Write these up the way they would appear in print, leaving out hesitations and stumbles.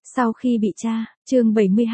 Sau khi bị tra, chương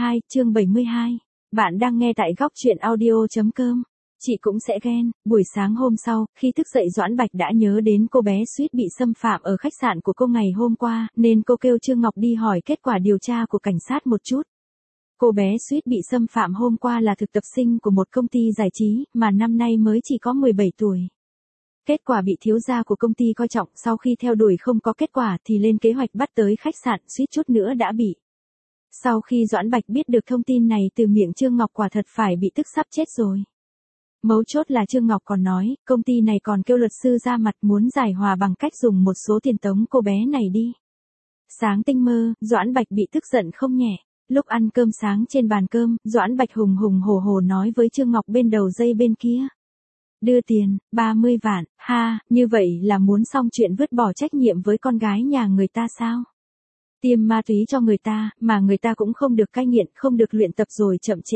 72. Bạn đang nghe tại góc truyện audio.com. Chị cũng sẽ ghen. Buổi sáng hôm sau, khi thức dậy Doãn Bạch đã nhớ đến cô bé suýt bị xâm phạm ở khách sạn của cô ngày hôm qua, nên cô kêu Trương Ngọc đi hỏi kết quả điều tra của cảnh sát một chút. Cô bé suýt bị xâm phạm hôm qua là thực tập sinh của một công ty giải trí, mà năm nay mới chỉ có 17 tuổi. Kết quả bị thiếu gia của công ty coi trọng, sau khi theo đuổi không có kết quả thì lên kế hoạch bắt tới khách sạn, suýt chút nữa đã bị. Sau khi Doãn Bạch biết được thông tin này từ miệng Trương Ngọc quả thật phải bị tức sắp chết rồi. Mấu chốt là Trương Ngọc còn nói, công ty này còn kêu luật sư ra mặt muốn giải hòa bằng cách dùng một số tiền tống cô bé này đi. Sáng tinh mơ, Doãn Bạch bị tức giận không nhẹ. Lúc ăn cơm sáng trên bàn cơm, Doãn Bạch hùng hùng hổ hổ nói với Trương Ngọc bên đầu dây bên kia. Đưa tiền, 30 vạn, ha, như vậy là muốn xong chuyện vứt bỏ trách nhiệm với con gái nhà người ta sao? Tiêm ma túy cho người ta, mà người ta cũng không được cai nghiện, không được luyện tập rồi chậm trễ.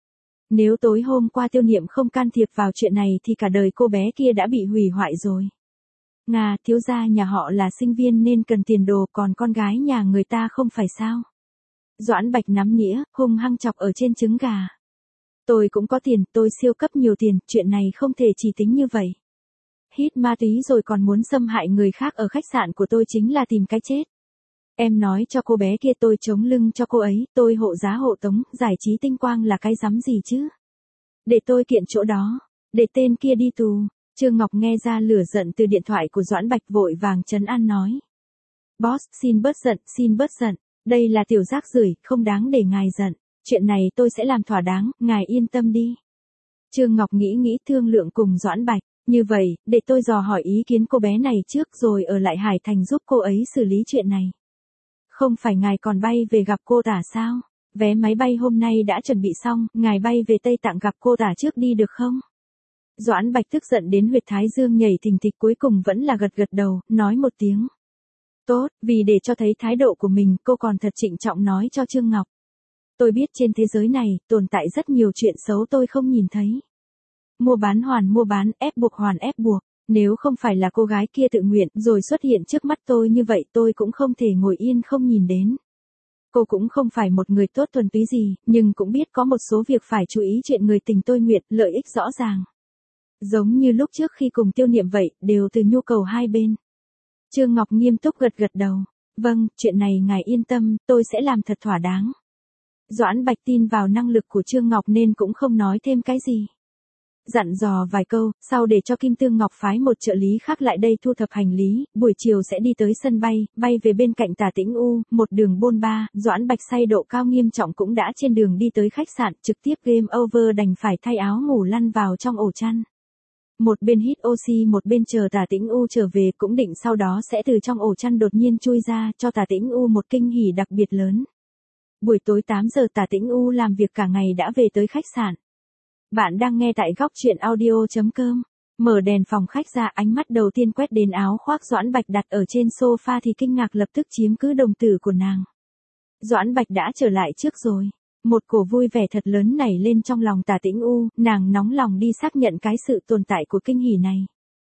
Nếu tối hôm qua Tiêu Niệm không can thiệp vào chuyện này thì cả đời cô bé kia đã bị hủy hoại rồi. Thiếu gia nhà họ là sinh viên nên cần tiền đồ, còn con gái nhà người ta không phải sao? Doãn Bạch nắm nĩa, hung hăng chọc ở trên trứng gà. Tôi cũng có tiền, tôi siêu cấp nhiều tiền, chuyện này không thể chỉ tính như vậy. Hít ma túy rồi còn muốn xâm hại người khác ở khách sạn của tôi chính là tìm cái chết. Em nói cho cô bé kia tôi chống lưng cho cô ấy, tôi hộ giá hộ tống, giải trí tinh quang là cái rắm gì chứ? Để tôi kiện chỗ đó, để tên kia đi tù. Trương Ngọc nghe ra lửa giận từ điện thoại của Doãn Bạch vội vàng trấn an nói. Boss, xin bớt giận, đây là tiểu rác rưởi, không đáng để ngài giận. Chuyện này tôi sẽ làm thỏa đáng, ngài yên tâm đi. Trương Ngọc nghĩ thương lượng cùng Doãn Bạch, như vậy, để tôi dò hỏi ý kiến cô bé này trước rồi ở lại Hải Thành giúp cô ấy xử lý chuyện này. Không phải ngài còn bay về gặp cô tả sao? Vé máy bay hôm nay đã chuẩn bị xong, ngài bay về Tây Tạng gặp cô tả trước đi được không? Doãn Bạch tức giận đến huyệt thái dương nhảy thình thịch, cuối cùng vẫn là gật đầu, nói một tiếng. Tốt, vì để cho thấy thái độ của mình, cô còn thật trịnh trọng nói cho Trương Ngọc. Tôi biết trên thế giới này, tồn tại rất nhiều chuyện xấu tôi không nhìn thấy. Mua bán, ép buộc hoàn ép buộc. Nếu không phải là cô gái kia tự nguyện rồi xuất hiện trước mắt tôi như vậy tôi cũng không thể ngồi yên không nhìn đến. Cô cũng không phải một người tốt thuần túy gì, nhưng cũng biết có một số việc phải chú ý, chuyện người tình tôi nguyện, lợi ích rõ ràng. Giống như lúc trước khi cùng Tiêu Niệm vậy, đều từ nhu cầu hai bên. Trương Ngọc nghiêm túc gật đầu. Vâng, chuyện này ngài yên tâm, tôi sẽ làm thật thỏa đáng. Doãn Bạch tin vào năng lực của Trương Ngọc nên cũng không nói thêm cái gì. Dặn dò vài câu, sau để cho Kim Tương Ngọc phái một trợ lý khác lại đây thu thập hành lý, buổi chiều sẽ đi tới sân bay, bay về bên cạnh Tả Tĩnh U, một đường bôn ba, Doãn Bạch say độ cao nghiêm trọng cũng đã trên đường đi tới khách sạn, trực tiếp game over đành phải thay áo ngủ lăn vào trong ổ chăn. Một bên hít oxy một bên chờ Tả Tĩnh U trở về, cũng định sau đó sẽ từ trong ổ chăn đột nhiên chui ra, cho Tả Tĩnh U một kinh hỉ đặc biệt lớn. Buổi tối 8 giờ Tả Tĩnh U làm việc cả ngày đã về tới khách sạn. Bạn đang nghe tại góc truyện audio.com. Mở đèn phòng khách ra, ánh mắt đầu tiên quét đến áo khoác Doãn Bạch đặt ở trên sofa thì kinh ngạc lập tức chiếm cứ đồng tử của nàng. Doãn Bạch đã trở lại trước rồi. Một cổ vui vẻ thật lớn nảy lên trong lòng Tả Tĩnh U, nàng nóng lòng đi xác nhận cái sự tồn tại của kinh hỉ này.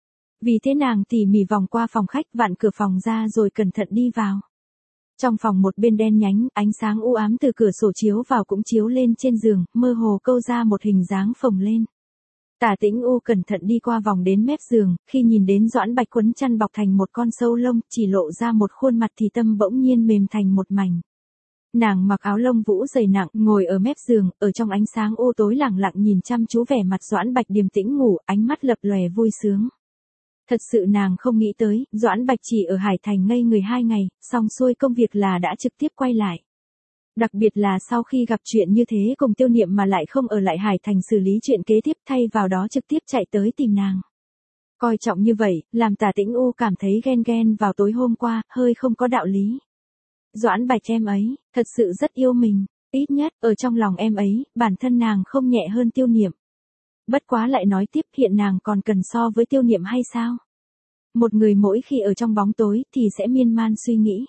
Vì thế nàng tỉ mỉ vòng qua phòng khách, vặn cửa phòng ra rồi cẩn thận đi vào. Trong phòng một bên đen nhánh, ánh sáng u ám từ cửa sổ chiếu vào cũng chiếu lên trên giường, mơ hồ câu ra một hình dáng phồng lên. Tả Tĩnh U cẩn thận đi qua vòng đến mép giường, khi nhìn đến Doãn Bạch quấn chăn bọc thành một con sâu lông, chỉ lộ ra một khuôn mặt thì tâm bỗng nhiên mềm thành một mảnh. Nàng mặc áo lông vũ dày nặng, ngồi ở mép giường, ở trong ánh sáng u tối lẳng lặng nhìn chăm chú vẻ mặt Doãn Bạch điềm tĩnh ngủ, ánh mắt lập lòe vui sướng. Thật sự nàng không nghĩ tới, Doãn Bạch chỉ ở Hải Thành ngây người 2 ngày, xong xuôi công việc là đã trực tiếp quay lại. Đặc biệt là sau khi gặp chuyện như thế cùng Tiêu Niệm mà lại không ở lại Hải Thành xử lý chuyện kế tiếp, thay vào đó trực tiếp chạy tới tìm nàng. Coi trọng như vậy, làm Tả Tĩnh U cảm thấy ghen vào tối hôm qua, hơi không có đạo lý. Doãn Bạch em ấy, thật sự rất yêu mình, ít nhất, ở trong lòng em ấy, bản thân nàng không nhẹ hơn Tiêu Niệm. Bất quá lại nói tiếp, hiện nàng còn cần so với Tiêu Niệm hay sao? Một người mỗi khi ở trong bóng tối thì sẽ miên man suy nghĩ.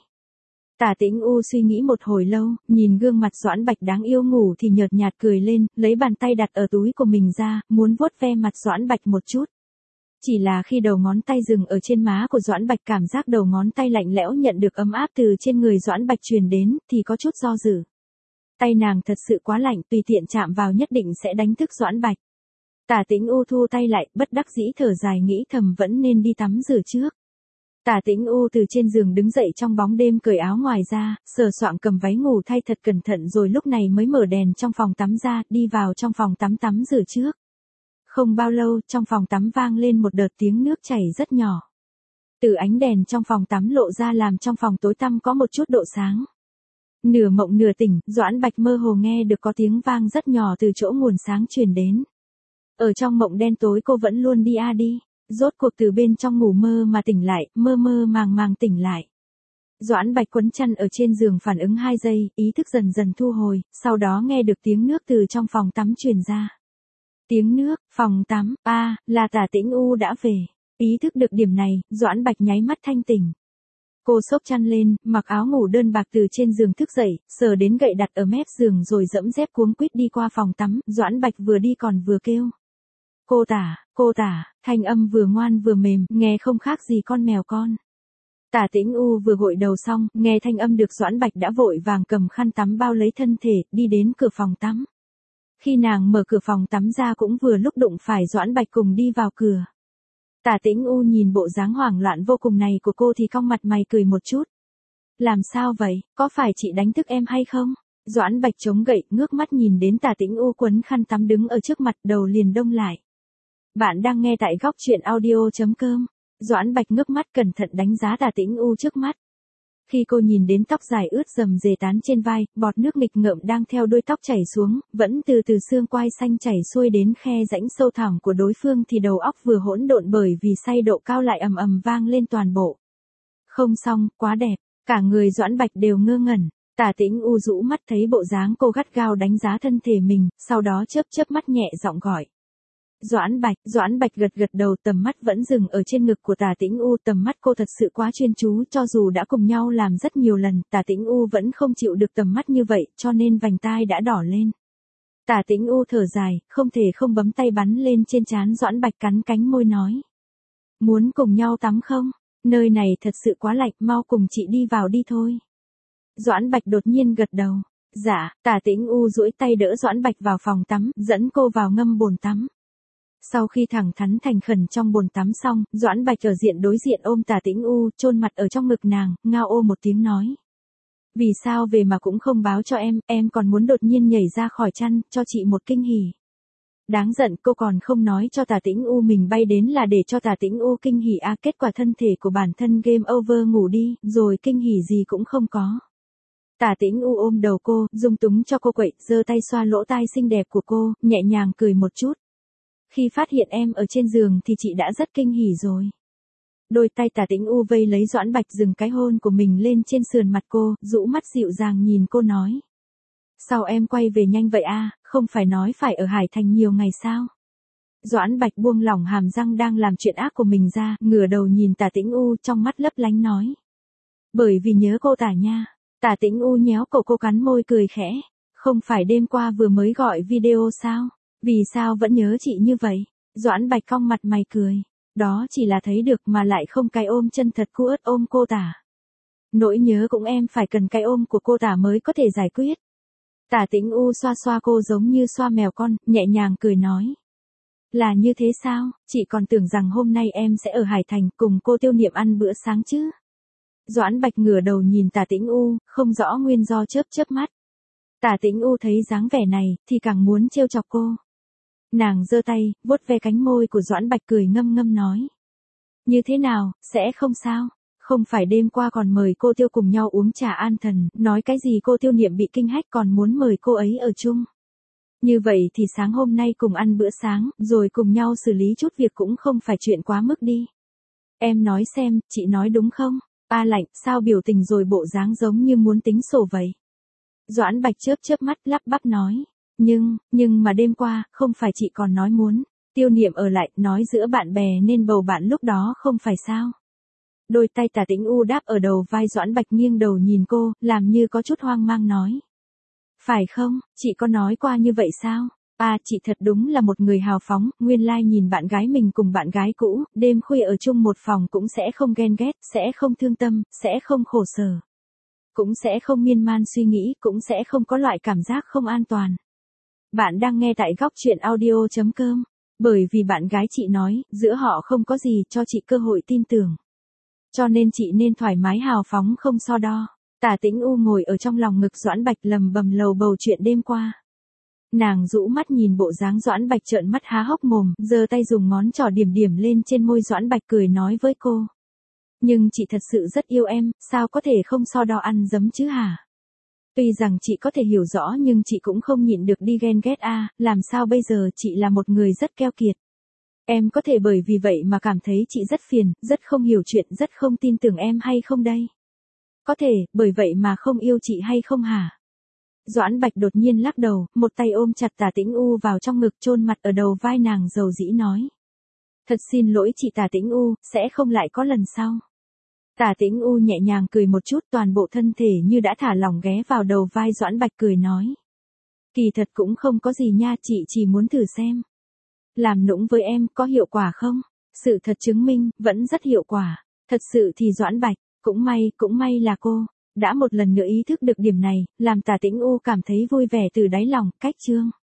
Tả Tĩnh U suy nghĩ một hồi lâu, nhìn gương mặt Doãn Bạch đáng yêu ngủ thì nhợt nhạt cười lên, lấy bàn tay đặt ở túi của mình ra, muốn vuốt ve mặt Doãn Bạch một chút. Chỉ là khi đầu ngón tay dừng ở trên má của Doãn Bạch, cảm giác đầu ngón tay lạnh lẽo nhận được ấm áp từ trên người Doãn Bạch truyền đến, thì có chút do dự. Tay nàng thật sự quá lạnh, tùy tiện chạm vào nhất định sẽ đánh thức Doãn Bạch. Tả Tĩnh U thu tay lại, bất đắc dĩ thở dài nghĩ thầm vẫn nên đi tắm rửa trước. Tả Tĩnh U từ trên giường đứng dậy trong bóng đêm, cởi áo ngoài ra, sờ soạng cầm váy ngủ thay thật cẩn thận, rồi lúc này mới mở đèn trong phòng tắm ra, đi vào trong phòng tắm tắm rửa trước. Không bao lâu, trong phòng tắm vang lên một đợt tiếng nước chảy rất nhỏ. Từ ánh đèn trong phòng tắm lộ ra làm trong phòng tối tăm có một chút độ sáng. Nửa mộng nửa tỉnh, Doãn Bạch mơ hồ nghe được có tiếng vang rất nhỏ từ chỗ nguồn sáng truyền đến. Ở trong mộng đen tối cô vẫn luôn đi đi. Rốt cuộc từ bên trong ngủ mơ mà tỉnh lại, mơ mơ màng màng tỉnh lại. Doãn Bạch quấn chăn ở trên giường phản ứng 2 giây, ý thức dần dần thu hồi, sau đó nghe được tiếng nước từ trong phòng tắm truyền ra. Tiếng nước, phòng tắm, là Tả Tĩnh U đã về. Ý thức được điểm này, Doãn Bạch nháy mắt thanh tỉnh. Cô xốc chăn lên, mặc áo ngủ đơn bạc từ trên giường thức dậy, sờ đến gậy đặt ở mép giường rồi dẫm dép cuống quýt đi qua phòng tắm, Doãn Bạch vừa đi còn vừa kêu. Cô Tả, thanh âm vừa ngoan vừa mềm, nghe không khác gì con mèo con. Tả Tĩnh U vừa gội đầu xong, nghe thanh âm được Doãn Bạch đã vội vàng cầm khăn tắm bao lấy thân thể, đi đến cửa phòng tắm. Khi nàng mở cửa phòng tắm ra cũng vừa lúc đụng phải Doãn Bạch cùng đi vào cửa. Tả Tĩnh U nhìn bộ dáng hoảng loạn vô cùng này của cô thì cong mặt mày cười một chút. Làm sao vậy, có phải chị đánh thức em hay không? Doãn Bạch chống gậy, ngước mắt nhìn đến Tả Tĩnh U quấn khăn tắm đứng ở trước mặt, đầu liền đông lại. Bạn đang nghe tại góc truyện audio.com. Doãn Bạch ngước mắt cẩn thận đánh giá Tả Tĩnh U trước mắt. Khi cô nhìn đến tóc dài ướt rầm rề tán trên vai, bọt nước nghịch ngợm đang theo đuôi tóc chảy xuống, vẫn từ từ xương quai xanh chảy xuôi đến khe rãnh sâu thẳm của đối phương thì đầu óc vừa hỗn độn bởi vì say độ cao lại ầm ầm vang lên toàn bộ. Không xong, quá đẹp, cả người Doãn Bạch đều ngơ ngẩn. Tả Tĩnh U rũ mắt thấy bộ dáng cô gắt gao đánh giá thân thể mình, sau đó chớp mắt nhẹ giọng gọi. Doãn Bạch gật đầu, tầm mắt vẫn dừng ở trên ngực của Tả Tĩnh U, tầm mắt cô thật sự quá chuyên chú, cho dù đã cùng nhau làm rất nhiều lần, Tả Tĩnh U vẫn không chịu được tầm mắt như vậy, cho nên vành tai đã đỏ lên. Tả Tĩnh U thở dài, không thể không bấm tay bắn lên trên trán Doãn Bạch, cắn cánh môi nói. Muốn cùng nhau tắm không? Nơi này thật sự quá lạnh, mau cùng chị đi vào đi thôi. Doãn Bạch đột nhiên gật đầu. Dạ, Tả Tĩnh U duỗi tay đỡ Doãn Bạch vào phòng tắm, dẫn cô vào ngâm bồn tắm. Sau khi thẳng thắn thành khẩn trong bồn tắm xong, Doãn Bạch ở diện đối diện ôm Tả Tĩnh U, chôn mặt ở trong ngực nàng, ngao ô một tiếng nói. Vì sao về mà cũng không báo cho em còn muốn đột nhiên nhảy ra khỏi chăn, cho chị một kinh hỉ. Đáng giận, cô còn không nói cho Tả Tĩnh U mình bay đến là để cho Tả Tĩnh U kinh hỉ kết quả thân thể của bản thân game over ngủ đi, rồi kinh hỉ gì cũng không có. Tả Tĩnh U ôm đầu cô, dung túng cho cô quậy, giơ tay xoa lỗ tai xinh đẹp của cô, nhẹ nhàng cười một chút. Khi phát hiện em ở trên giường thì chị đã rất kinh hỉ rồi. Đôi tay Tả Tĩnh U vây lấy Doãn Bạch, dừng cái hôn của mình lên trên sườn mặt cô, rũ mắt dịu dàng nhìn cô nói. Sao em quay về nhanh vậy không phải nói phải ở Hải Thành nhiều ngày sao? Doãn Bạch buông lỏng hàm răng đang làm chuyện ác của mình ra, ngửa đầu nhìn Tả Tĩnh U trong mắt lấp lánh nói. Bởi vì nhớ cô Tả nha. Tả Tĩnh U nhéo cổ cô, cắn môi cười khẽ. Không phải đêm qua vừa mới gọi video sao? Vì sao vẫn nhớ chị như vậy? Doãn Bạch cong mặt mày cười. Đó chỉ là thấy được mà lại không cái ôm chân thật cu ớt ôm cô Tả. Nỗi nhớ cũng em phải cần cái ôm của cô Tả mới có thể giải quyết. Tả Tĩnh U xoa xoa cô giống như xoa mèo con, nhẹ nhàng cười nói. Là như thế sao, chị còn tưởng rằng hôm nay em sẽ ở Hải Thành cùng cô Tiêu Niệm ăn bữa sáng chứ. Doãn Bạch ngửa đầu nhìn Tả Tĩnh U, không rõ nguyên do chớp mắt. Tả Tĩnh U thấy dáng vẻ này, thì càng muốn trêu chọc cô. Nàng giơ tay, vuốt ve cánh môi của Doãn Bạch cười ngâm ngâm nói. Như thế nào, sẽ không sao? Không phải đêm qua còn mời cô Tiêu cùng nhau uống trà an thần, nói cái gì cô Tiêu Niệm bị kinh hách còn muốn mời cô ấy ở chung. Như vậy thì sáng hôm nay cùng ăn bữa sáng, rồi cùng nhau xử lý chút việc cũng không phải chuyện quá mức đi. Em nói xem, chị nói đúng không? Lạnh, sao biểu tình rồi bộ dáng giống như muốn tính sổ vậy? Doãn Bạch chớp mắt lắp bắp nói. Nhưng mà đêm qua, không phải chị còn nói muốn Tiêu Niệm ở lại, nói giữa bạn bè nên bầu bạn lúc đó không phải sao? Đôi tay Tả Tĩnh U đáp ở đầu vai Doãn Bạch, nghiêng đầu nhìn cô, làm như có chút hoang mang nói. Phải không, chị có nói qua như vậy sao? À, chị thật đúng là một người hào phóng, nguyên lai nhìn bạn gái mình cùng bạn gái cũ, đêm khuya ở chung một phòng cũng sẽ không ghen ghét, sẽ không thương tâm, sẽ không khổ sở. Cũng sẽ không miên man suy nghĩ, cũng sẽ không có loại cảm giác không an toàn. Bạn đang nghe tại góc chuyện audio.com. Bởi vì bạn gái chị nói, giữa họ không có gì, cho chị cơ hội tin tưởng. Cho nên chị nên thoải mái hào phóng không so đo. Tả Tĩnh U ngồi ở trong lòng ngực Doãn Bạch lầm bầm lầu bầu chuyện đêm qua. Nàng rũ mắt nhìn bộ dáng Doãn Bạch trợn mắt há hốc mồm, giơ tay dùng ngón trỏ điểm điểm lên trên môi Doãn Bạch cười nói với cô. Nhưng chị thật sự rất yêu em, sao có thể không so đo ăn dấm chứ hả? Tuy rằng chị có thể hiểu rõ nhưng chị cũng không nhịn được đi ghen ghét a, làm sao bây giờ chị là một người rất keo kiệt. Em có thể bởi vì vậy mà cảm thấy chị rất phiền, rất không hiểu chuyện, rất không tin tưởng em hay không đây? Có thể, bởi vậy mà không yêu chị hay không hả? Doãn Bạch đột nhiên lắc đầu, một tay ôm chặt Tả Tĩnh U vào trong ngực chôn mặt ở đầu vai nàng dầu dĩ nói. Thật xin lỗi chị Tả Tĩnh U, sẽ không lại có lần sau. Tả Tĩnh U nhẹ nhàng cười một chút, toàn bộ thân thể như đã thả lỏng ghé vào đầu vai Doãn Bạch cười nói. Kỳ thật cũng không có gì nha, chị chỉ muốn thử xem. Làm nũng với em có hiệu quả không? Sự thật chứng minh, vẫn rất hiệu quả. Thật sự thì Doãn Bạch, cũng may là cô đã một lần nữa ý thức được điểm này, làm Tả Tĩnh U cảm thấy vui vẻ từ đáy lòng. Cách chương